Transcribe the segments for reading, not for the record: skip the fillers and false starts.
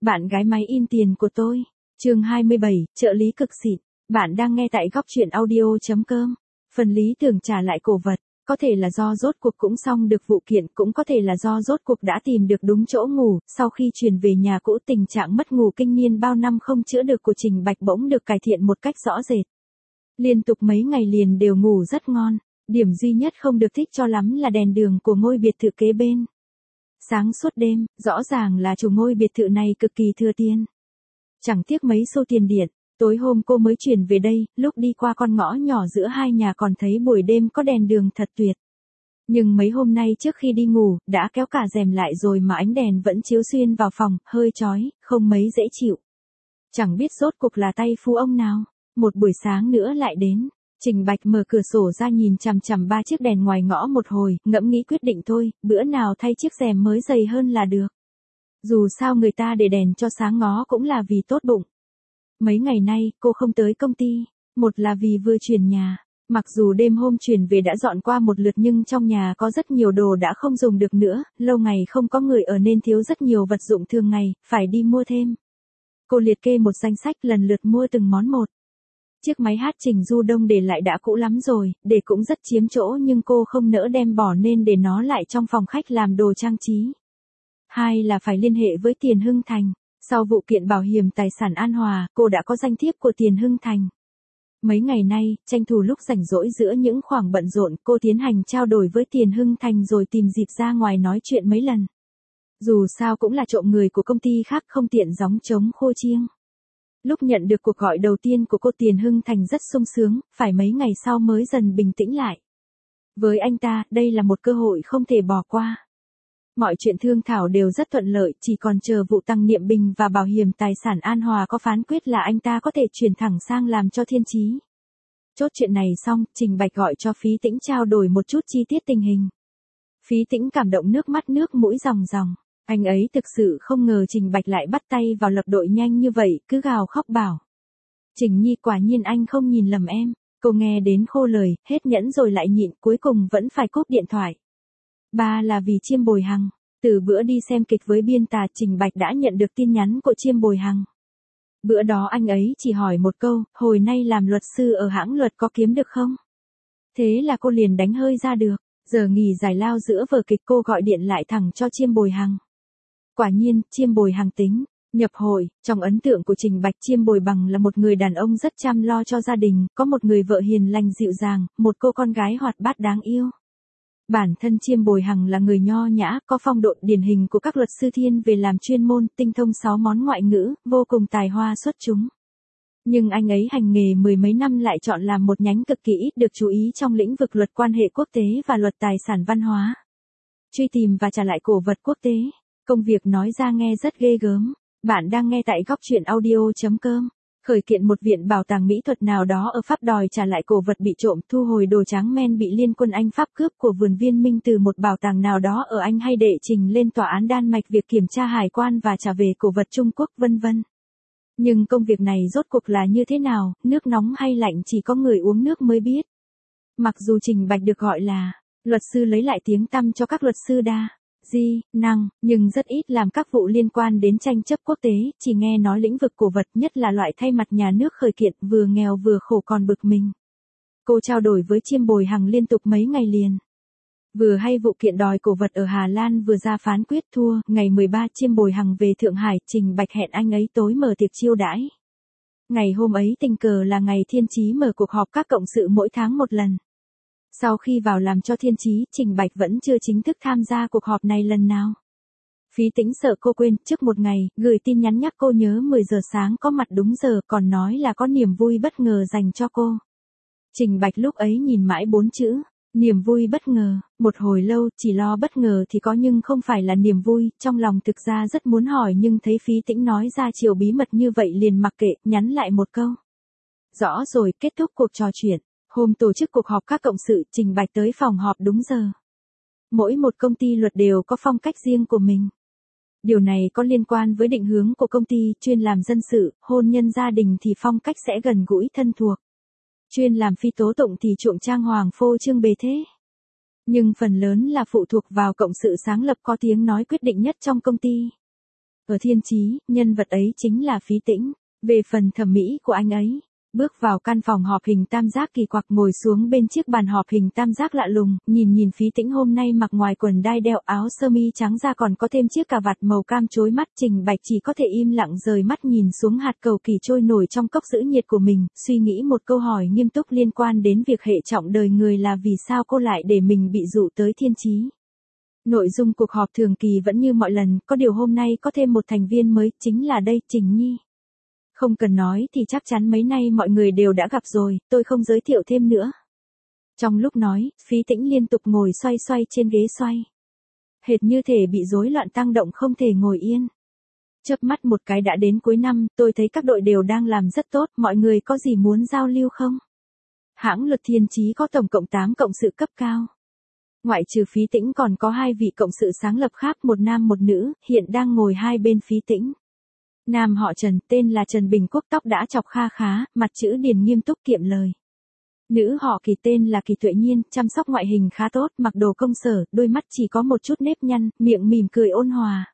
Bạn gái máy in tiền của tôi. Chương 27, trợ lý cực xịn. Bạn đang nghe tại góc truyện audio.com. Phần lý tưởng trả lại cổ vật, có thể là do rốt cuộc cũng xong được vụ kiện, cũng có thể là do rốt cuộc đã tìm được đúng chỗ ngủ, sau khi chuyển về nhà cũ tình trạng mất ngủ kinh niên bao năm không chữa được của Trình Bạch bỗng được cải thiện một cách rõ rệt. Liên tục mấy ngày liền đều ngủ rất ngon, điểm duy nhất không được thích cho lắm là đèn đường của ngôi biệt thự kế bên. Sáng suốt đêm, rõ ràng là chủ ngôi biệt thự này cực kỳ thừa tiền. Chẳng tiếc mấy xu tiền điện, tối hôm cô mới chuyển về đây, lúc đi qua con ngõ nhỏ giữa hai nhà còn thấy buổi đêm có đèn đường thật tuyệt. Nhưng mấy hôm nay trước khi đi ngủ, đã kéo cả rèm lại rồi mà ánh đèn vẫn chiếu xuyên vào phòng, hơi chói, không mấy dễ chịu. Chẳng biết rốt cuộc là tay phu ông nào. Một buổi sáng nữa lại đến. Trình Bạch mở cửa sổ ra nhìn chằm chằm 3 chiếc đèn ngoài ngõ một hồi, ngẫm nghĩ quyết định thôi, bữa nào thay chiếc rèm mới dày hơn là được. Dù sao người ta để đèn cho sáng ngó cũng là vì tốt bụng. Mấy ngày nay, cô không tới công ty, một là vì vừa chuyển nhà. Mặc dù đêm hôm chuyển về đã dọn qua một lượt nhưng trong nhà có rất nhiều đồ đã không dùng được nữa, lâu ngày không có người ở nên thiếu rất nhiều vật dụng thường ngày, phải đi mua thêm. Cô liệt kê một danh sách lần lượt mua từng món một. Chiếc máy hát Trình Du Đông để lại đã cũ lắm rồi, để cũng rất chiếm chỗ nhưng cô không nỡ đem bỏ nên để nó lại trong phòng khách làm đồ trang trí. Hai là phải liên hệ với Tiền Hưng Thành. Sau vụ kiện bảo hiểm tài sản An Hòa, cô đã có danh thiếp của Tiền Hưng Thành. Mấy ngày nay, tranh thủ lúc rảnh rỗi giữa những khoảng bận rộn, cô tiến hành trao đổi với Tiền Hưng Thành rồi tìm dịp ra ngoài nói chuyện mấy lần. Dù sao cũng là trộm người của công ty khác không tiện gióng trống khô chiêng. Lúc nhận được cuộc gọi đầu tiên của cô Tiền Hưng Thành rất sung sướng, phải mấy ngày sau mới dần bình tĩnh lại. Với anh ta, đây là một cơ hội không thể bỏ qua. Mọi chuyện thương thảo đều rất thuận lợi, chỉ còn chờ vụ Tăng Niệm Bình và bảo hiểm tài sản An Hòa có phán quyết là anh ta có thể chuyển thẳng sang làm cho Thiên Chí. Chốt chuyện này xong, Trình Bạch gọi cho Phí Tĩnh trao đổi một chút chi tiết tình hình. Phí Tĩnh cảm động nước mắt nước mũi ròng ròng. Anh ấy thực sự không ngờ Trình Bạch lại bắt tay vào lập đội nhanh như vậy, cứ gào khóc bảo. Trình Nhi, quả nhiên anh không nhìn lầm em. Cô nghe đến khô lời, hết nhẫn rồi lại nhịn, cuối cùng vẫn phải cúp điện thoại. Ba là vì Chiêm Bồi Hằng. Từ bữa đi xem kịch với Biên Tà, Trình Bạch đã nhận được tin nhắn của Chiêm Bồi Hằng. Bữa đó anh ấy chỉ hỏi một câu, hồi nay làm luật sư ở hãng luật có kiếm được không? Thế là cô liền đánh hơi ra được. Giờ nghỉ giải lao giữa vở kịch cô gọi điện lại thẳng cho Chiêm Bồi Hằng. Quả nhiên, Chiêm Bồi Hằng tính nhập hội. Trong ấn tượng của Trình Bạch, Chiêm Bồi Bằng là một người đàn ông rất chăm lo cho gia đình, có một người vợ hiền lành dịu dàng, một cô con gái hoạt bát đáng yêu. Bản thân Chiêm Bồi Hằng là người nho nhã, có phong độ điển hình của các luật sư thiên về làm chuyên môn, tinh thông 6 món ngoại ngữ, vô cùng tài hoa xuất chúng. Nhưng anh ấy hành nghề mười mấy năm lại chọn làm một nhánh cực kỳ ít được chú ý trong lĩnh vực luật quan hệ quốc tế và luật tài sản văn hóa. Truy tìm và trả lại cổ vật quốc tế. Công việc nói ra nghe rất ghê gớm. Bạn đang nghe tại góc truyện audio.com. Khởi kiện một viện bảo tàng mỹ thuật nào đó ở Pháp đòi trả lại cổ vật bị trộm, thu hồi đồ tráng men bị Liên quân Anh Pháp cướp của vườn Viên Minh từ một bảo tàng nào đó ở Anh hay đệ trình lên tòa án Đan Mạch việc kiểm tra hải quan và trả về cổ vật Trung Quốc vân vân. Nhưng công việc này rốt cuộc là như thế nào, nước nóng hay lạnh chỉ có người uống nước mới biết. Mặc dù Trình Bạch được gọi là luật sư lấy lại tiếng tăm cho các luật sư đa năng, nhưng rất ít làm các vụ liên quan đến tranh chấp quốc tế, chỉ nghe nói lĩnh vực cổ vật nhất là loại thay mặt nhà nước khởi kiện, vừa nghèo vừa khổ còn bực mình. Cô trao đổi với Chiêm Bồi Hằng liên tục mấy ngày liền. Vừa hay vụ kiện đòi cổ vật ở Hà Lan vừa ra phán quyết thua, ngày 13 Chiêm Bồi Hằng về Thượng Hải, Trình Bạch hẹn anh ấy tối mở tiệc chiêu đãi. Ngày hôm ấy tình cờ là ngày Thiên Chí mở cuộc họp các cộng sự mỗi tháng một lần. Sau khi vào làm cho Thiên Chí, Trình Bạch vẫn chưa chính thức tham gia cuộc họp này lần nào. Phí Tĩnh sợ cô quên, trước một ngày, gửi tin nhắn nhắc cô nhớ 10 giờ sáng có mặt đúng giờ, còn nói là có niềm vui bất ngờ dành cho cô. Trình Bạch lúc ấy nhìn mãi 4 chữ, niềm vui bất ngờ, một hồi lâu, chỉ lo bất ngờ thì có nhưng không phải là niềm vui, trong lòng thực ra rất muốn hỏi nhưng thấy Phí Tĩnh nói ra chiều bí mật như vậy liền mặc kệ, nhắn lại một câu. Rõ rồi, kết thúc cuộc trò chuyện. Hôm tổ chức cuộc họp các cộng sự, Trình Bạch tới phòng họp đúng giờ. Mỗi một công ty luật đều có phong cách riêng của mình. Điều này có liên quan với định hướng của công ty, chuyên làm dân sự, hôn nhân gia đình thì phong cách sẽ gần gũi thân thuộc. Chuyên làm phi tố tụng thì chuộng trang hoàng phô trương bề thế. Nhưng phần lớn là phụ thuộc vào cộng sự sáng lập có tiếng nói quyết định nhất trong công ty. Ở Thiên Chí, nhân vật ấy chính là Phí Tĩnh. Về phần thẩm mỹ của anh ấy, bước vào căn phòng họp hình tam giác kỳ quặc, ngồi xuống bên chiếc bàn họp hình tam giác lạ lùng, nhìn Phí Tĩnh hôm nay mặc ngoài quần đai đeo áo sơ mi trắng ra còn có thêm chiếc cà vạt màu cam chói mắt, Trình Bạch chỉ có thể im lặng rời mắt nhìn xuống hạt cầu kỳ trôi nổi trong cốc giữ nhiệt của mình, suy nghĩ một câu hỏi nghiêm túc liên quan đến việc hệ trọng đời người là vì sao cô lại để mình bị dụ tới Thiên Chí. Nội dung cuộc họp thường kỳ vẫn như mọi lần, có điều hôm nay có thêm một thành viên mới, chính là đây, Trình Nhi. Không cần nói thì chắc chắn mấy nay mọi người đều đã gặp rồi, tôi không giới thiệu thêm nữa. Trong lúc nói, Phí Tĩnh liên tục ngồi xoay xoay trên ghế xoay. Hệt như thể bị rối loạn tăng động không thể ngồi yên. Chớp mắt một cái đã đến cuối năm, tôi thấy các đội đều đang làm rất tốt, mọi người có gì muốn giao lưu không? Hãng Luật Thiên Chí có tổng cộng 8 cộng sự cấp cao. Ngoại trừ Phí Tĩnh còn có 2 vị cộng sự sáng lập khác, một nam một nữ, hiện đang ngồi hai bên Phí Tĩnh. Nam họ Trần, tên là Trần Bình Quốc, tóc đã chọc kha khá, mặt chữ điền nghiêm túc kiệm lời. Nữ họ Kỳ, tên là Kỳ Tuệ Nhiên, chăm sóc ngoại hình khá tốt, mặc đồ công sở, đôi mắt chỉ có một chút nếp nhăn, miệng mỉm cười ôn hòa.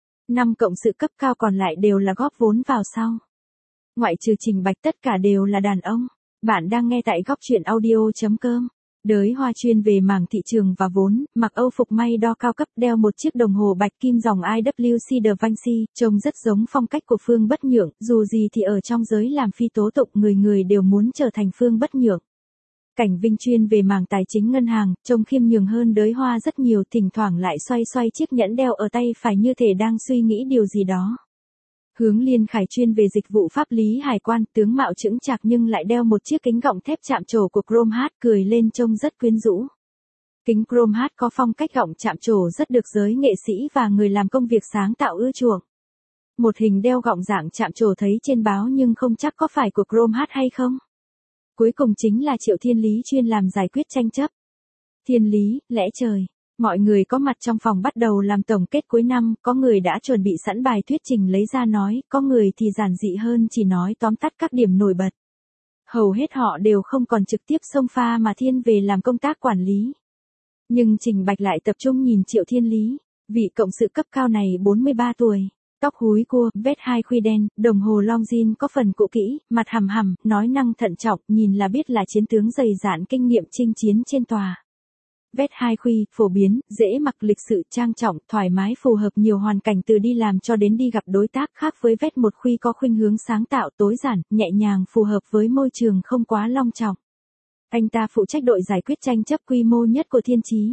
5 cộng sự cấp cao còn lại đều là góp vốn vào sau. Ngoại trừ Trình Bạch tất cả đều là đàn ông. Bạn đang nghe tại góc truyện audio.com. Đới Hoa chuyên về mảng thị trường và vốn, mặc âu phục may đo cao cấp, đeo một chiếc đồng hồ bạch kim dòng IWC De Vinci, trông rất giống phong cách của Phương Bất Nhượng, dù gì thì ở trong giới làm phi tố tụng người người đều muốn trở thành Phương Bất Nhượng. Cảnh Vinh chuyên về mảng tài chính ngân hàng, trông khiêm nhường hơn Đới Hoa rất nhiều, thỉnh thoảng lại xoay xoay chiếc nhẫn đeo ở tay phải như thể đang suy nghĩ điều gì đó. Hướng Liên Khải chuyên về dịch vụ pháp lý hải quan, tướng mạo chững chạc nhưng lại đeo một chiếc kính gọng thép chạm trổ của Chrome Heart, cười lên trông rất quyến rũ. Kính Chrome Heart có phong cách gọng chạm trổ rất được giới nghệ sĩ và người làm công việc sáng tạo ưa chuộng. Một hình đeo gọng dạng chạm trổ thấy trên báo nhưng không chắc có phải của Chrome Heart hay không. Cuối cùng chính là Triệu Thiên Lý chuyên làm giải quyết tranh chấp. Thiên Lý, lẽ trời. Mọi người có mặt trong phòng bắt đầu làm tổng kết cuối năm, có người đã chuẩn bị sẵn bài thuyết trình lấy ra nói, có người thì giản dị hơn chỉ nói tóm tắt các điểm nổi bật. Hầu hết họ đều không còn trực tiếp xông pha mà thiên về làm công tác quản lý. Nhưng Trình Bạch lại tập trung nhìn Triệu Thiên Lý, vị cộng sự cấp cao này 43 tuổi, tóc húi cua, vết hai khuy đen, đồng hồ Longines có phần cũ kỹ, mặt hằm hằm, nói năng thận trọng, nhìn là biết là chiến tướng dày dạn kinh nghiệm chinh chiến trên tòa. Vét hai khuy, phổ biến, dễ mặc, lịch sự, trang trọng, thoải mái, phù hợp nhiều hoàn cảnh từ đi làm cho đến đi gặp đối tác, khác với vét một khuy có khuynh hướng sáng tạo, tối giản, nhẹ nhàng, phù hợp với môi trường không quá long trọng. Anh ta phụ trách đội giải quyết tranh chấp quy mô nhất của Thiên Chí,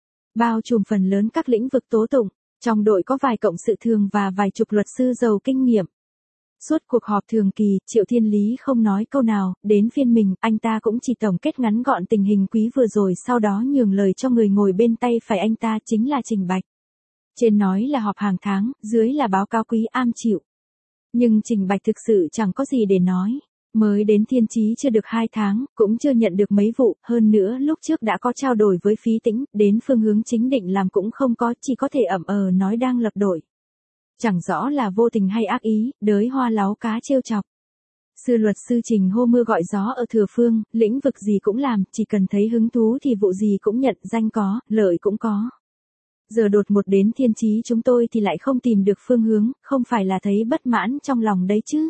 bao trùm phần lớn các lĩnh vực tố tụng, trong đội có vài cộng sự thường và vài chục luật sư giàu kinh nghiệm. Suốt cuộc họp thường kỳ, Triệu Thiên Lý không nói câu nào, đến phiên mình, anh ta cũng chỉ tổng kết ngắn gọn tình hình quý vừa rồi, sau đó nhường lời cho người ngồi bên tay phải anh ta, chính là Trình Bạch. Trên nói là họp hàng tháng, dưới là báo cáo quý am chịu. Nhưng Trình Bạch thực sự chẳng có gì để nói. Mới đến Thiên Chí chưa được 2 tháng, cũng chưa nhận được mấy vụ, hơn nữa lúc trước đã có trao đổi với Phí Tĩnh, đến phương hướng chính định làm cũng không có, chỉ có thể ậm nói đang lập đội. Chẳng rõ là vô tình hay ác ý, Đới Hoa láu cá trêu chọc. Sư luật sư Trình hô mưa gọi gió ở Thừa Phương, lĩnh vực gì cũng làm, chỉ cần thấy hứng thú thì vụ gì cũng nhận, danh có, lợi cũng có. Giờ đột một đến Thiên Chí chúng tôi thì lại không tìm được phương hướng, không phải là thấy bất mãn trong lòng đấy chứ.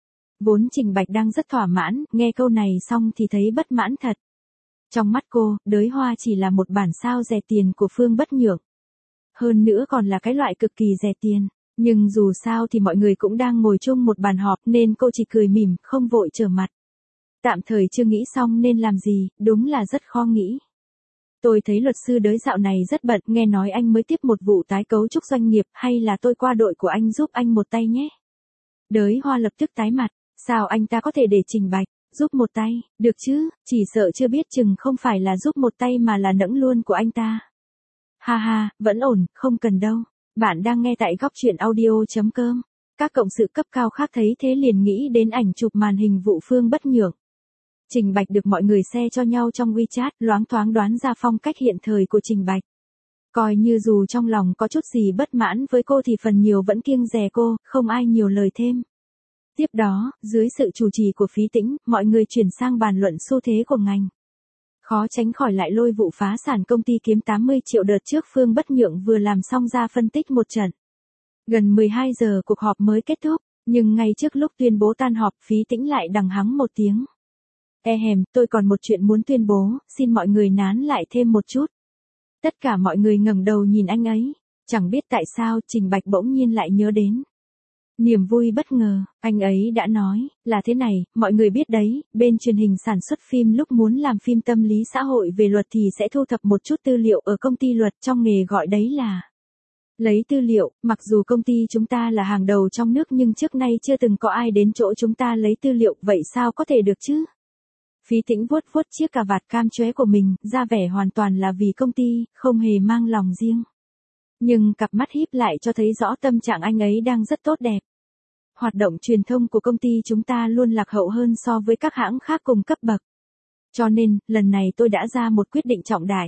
Vốn Trình Bạch đang rất thỏa mãn, nghe câu này xong thì thấy bất mãn thật. Trong mắt cô, Đới Hoa chỉ là một bản sao rẻ tiền của Phương Bất Nhượng. Hơn nữa còn là cái loại cực kỳ rẻ tiền. Nhưng dù sao thì mọi người cũng đang ngồi chung một bàn họp nên cô chỉ cười mỉm, không vội trở mặt. Tạm thời chưa nghĩ xong nên làm gì, đúng là rất khó nghĩ. Tôi thấy luật sư Đới dạo này rất bận, nghe nói anh mới tiếp một vụ tái cấu trúc doanh nghiệp, hay là tôi qua đội của anh giúp anh một tay nhé. Đới Hoa lập tức tái mặt, sao anh ta có thể để Trình Bạch giúp một tay, được chứ, chỉ sợ chưa biết chừng không phải là giúp một tay mà là nẫng luôn của anh ta. Ha ha, vẫn ổn, không cần đâu. Bạn đang nghe tại góc truyện audio.com. Các cộng sự cấp cao khác thấy thế liền nghĩ đến ảnh chụp màn hình vụ Phương Bất Nhượng. Trình Bạch được mọi người share cho nhau trong WeChat, loáng thoáng đoán ra phong cách hiện thời của Trình Bạch. Coi như dù trong lòng có chút gì bất mãn với cô thì phần nhiều vẫn kiêng dè cô, không ai nhiều lời thêm. Tiếp đó, dưới sự chủ trì của Phí Tĩnh, mọi người chuyển sang bàn luận xu thế của ngành. Khó tránh khỏi lại lôi vụ phá sản công ty kiếm 80 triệu đợt trước Phương Bất Nhượng vừa làm xong ra phân tích một trận. Gần 12 giờ cuộc họp mới kết thúc, nhưng ngay trước lúc tuyên bố tan họp Phí Tĩnh lại đằng hắng một tiếng. Tôi còn một chuyện muốn tuyên bố, xin mọi người nán lại thêm một chút. Tất cả mọi người ngẩng đầu nhìn anh ấy, chẳng biết tại sao Trình Bạch bỗng nhiên lại nhớ đến. Niềm vui bất ngờ, anh ấy đã nói, là thế này, mọi người biết đấy, bên truyền hình sản xuất phim lúc muốn làm phim tâm lý xã hội về luật thì sẽ thu thập một chút tư liệu ở công ty luật, trong nghề gọi đấy là lấy tư liệu. Mặc dù công ty chúng ta là hàng đầu trong nước nhưng trước nay chưa từng có ai đến chỗ chúng ta lấy tư liệu, vậy sao có thể được chứ? Phí Tĩnh vuốt vuốt chiếc cà vạt cam chóe của mình, ra vẻ hoàn toàn là vì công ty, không hề mang lòng riêng. Nhưng cặp mắt híp lại cho thấy rõ tâm trạng anh ấy đang rất tốt đẹp. Hoạt động truyền thông của công ty chúng ta luôn lạc hậu hơn so với các hãng khác cùng cấp bậc. Cho nên, lần này tôi đã ra một quyết định trọng đại.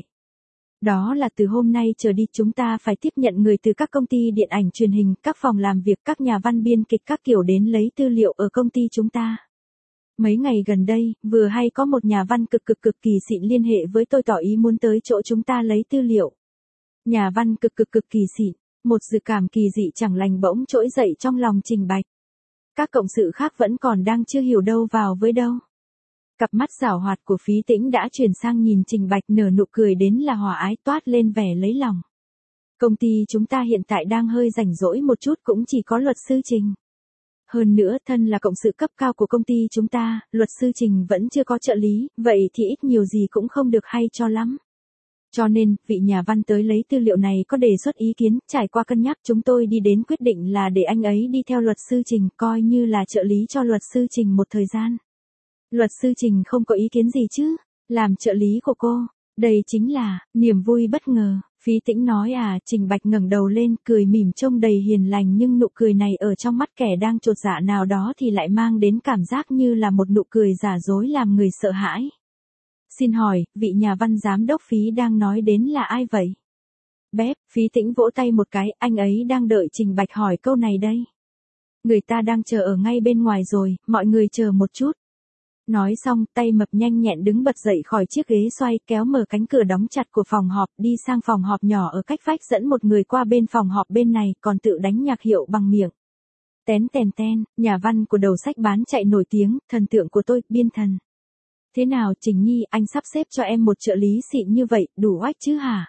Đó là từ hôm nay trở đi chúng ta phải tiếp nhận người từ các công ty điện ảnh truyền hình, các phòng làm việc, các nhà văn biên kịch các kiểu đến lấy tư liệu ở công ty chúng ta. Mấy ngày gần đây, vừa hay có một nhà văn cực kỳ xịn liên hệ với tôi tỏ ý muốn tới chỗ chúng ta lấy tư liệu. Nhà văn cực kỳ xịn, một dự cảm kỳ dị chẳng lành bỗng trỗi dậy trong lòng Trình Bạch. Các cộng sự khác vẫn còn đang chưa hiểu đâu vào với đâu. Cặp mắt giảo hoạt của Phí Tĩnh đã chuyển sang nhìn Trình Bạch, nở nụ cười đến là hòa ái, toát lên vẻ lấy lòng. Công ty chúng ta hiện tại đang hơi rảnh rỗi một chút, cũng chỉ có luật sư Trình. Hơn nữa, thân là cộng sự cấp cao của công ty chúng ta, luật sư Trình vẫn chưa có trợ lý, vậy thì ít nhiều gì cũng không được hay cho lắm. Cho nên, vị nhà văn tới lấy tư liệu này có đề xuất ý kiến, trải qua cân nhắc chúng tôi đi đến quyết định là để anh ấy đi theo luật sư Trình, coi như là trợ lý cho luật sư Trình một thời gian. Luật sư Trình không có ý kiến gì chứ, làm trợ lý của cô, đây chính là niềm vui bất ngờ. Phí Tĩnh nói Trình Bạch ngẩng đầu lên, cười mỉm trông đầy hiền lành, nhưng nụ cười này ở trong mắt kẻ đang chột dạ nào đó thì lại mang đến cảm giác như là một nụ cười giả dối làm người sợ hãi. Xin hỏi, vị nhà văn giám đốc Phí đang nói đến là ai vậy? Bếp, Phí Tĩnh vỗ tay một cái, anh ấy đang đợi Trình Bạch hỏi câu này đây. Người ta đang chờ ở ngay bên ngoài rồi, mọi người chờ một chút. Nói xong, tay mập nhanh nhẹn đứng bật dậy khỏi chiếc ghế xoay, kéo mở cánh cửa đóng chặt của phòng họp, đi sang phòng họp nhỏ ở cách vách, dẫn một người qua bên phòng họp bên này, còn tự đánh nhạc hiệu bằng miệng. Tén tèn ten, nhà văn của đầu sách bán chạy nổi tiếng, thần tượng của tôi, biên thần. Thế nào Trình Nhi, anh sắp xếp cho em một trợ lý xịn như vậy, đủ oách chứ hả?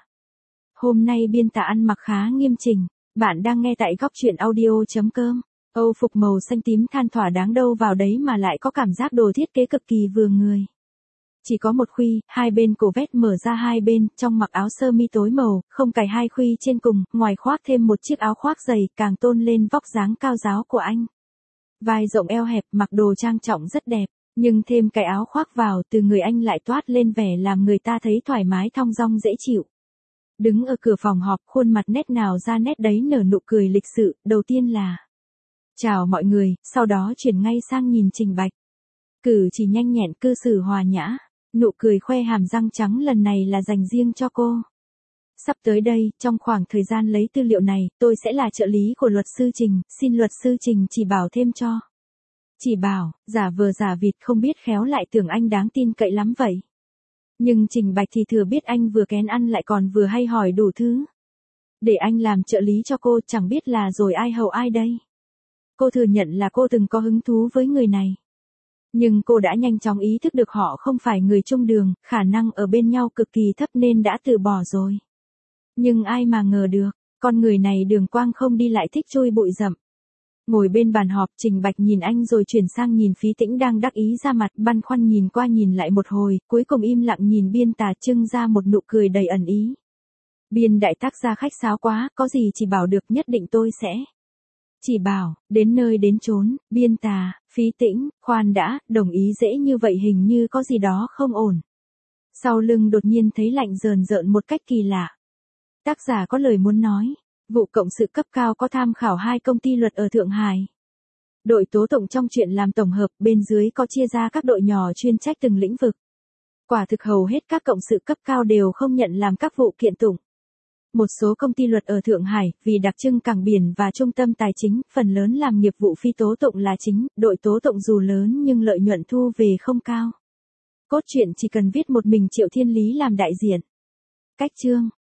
Hôm nay biên tả ăn mặc khá nghiêm chỉnh. Bạn đang nghe tại góc truyện audio.com. Âu phục màu xanh tím than thỏa đáng đâu vào đấy mà lại có cảm giác đồ thiết kế cực kỳ vừa người. Chỉ có một khuy, hai bên cổ vest mở ra hai bên, trong mặc áo sơ mi tối màu, không cài hai khuy trên cùng, ngoài khoác thêm một chiếc áo khoác dày, càng tôn lên vóc dáng cao ráo của anh. Vai rộng eo hẹp, mặc đồ trang trọng rất đẹp, nhưng thêm cái áo khoác vào, từ người anh lại toát lên vẻ làm người ta thấy thoải mái thong dong dễ chịu. Đứng ở cửa phòng họp, khuôn mặt nét nào ra nét đấy nở nụ cười lịch sự, đầu tiên là chào mọi người, sau đó chuyển ngay sang nhìn Trình Bạch. Cử chỉ nhanh nhẹn, cư xử hòa nhã, nụ cười khoe hàm răng trắng lần này là dành riêng cho cô. Sắp tới đây, trong khoảng thời gian lấy tư liệu này, tôi sẽ là trợ lý của luật sư Trình, xin luật sư Trình chỉ bảo thêm cho. Chỉ bảo, giả vờ giả vịt, không biết khéo lại tưởng anh đáng tin cậy lắm vậy. Nhưng Trình Bạch thì thừa biết anh vừa kén ăn lại còn vừa hay hỏi đủ thứ. Để anh làm trợ lý cho cô, chẳng biết là rồi ai hầu ai đây. Cô thừa nhận là cô từng có hứng thú với người này. Nhưng cô đã nhanh chóng ý thức được họ không phải người chung đường, khả năng ở bên nhau cực kỳ thấp nên đã từ bỏ rồi. Nhưng ai mà ngờ được, con người này đường quang không đi lại thích chui bụi rậm. Ngồi bên bàn họp, Trình Bạch nhìn anh rồi chuyển sang nhìn Phí Tĩnh đang đắc ý ra mặt, băn khoăn nhìn qua nhìn lại một hồi, cuối cùng im lặng nhìn biên tả, trưng ra một nụ cười đầy ẩn ý. Biên đại tác gia khách sáo quá, có gì chỉ bảo được, nhất định tôi sẽ chỉ bảo, đến nơi đến chốn. Biên tả, Phí Tĩnh, khoan đã, đồng ý dễ như vậy hình như có gì đó không ổn. Sau lưng đột nhiên thấy lạnh rờn rợn một cách kỳ lạ. Tác giả có lời muốn nói. Vụ cộng sự cấp cao có tham khảo 2 công ty luật ở Thượng Hải. Đội tố tụng trong chuyện làm tổng hợp, bên dưới có chia ra các đội nhỏ chuyên trách từng lĩnh vực. Quả thực hầu hết các cộng sự cấp cao đều không nhận làm các vụ kiện tụng. Một số công ty luật ở Thượng Hải, vì đặc trưng cảng biển và trung tâm tài chính, phần lớn làm nghiệp vụ phi tố tụng là chính, đội tố tụng dù lớn nhưng lợi nhuận thu về không cao. Cốt truyện chỉ cần viết một mình Triệu Thiên Lý làm đại diện. Cách chương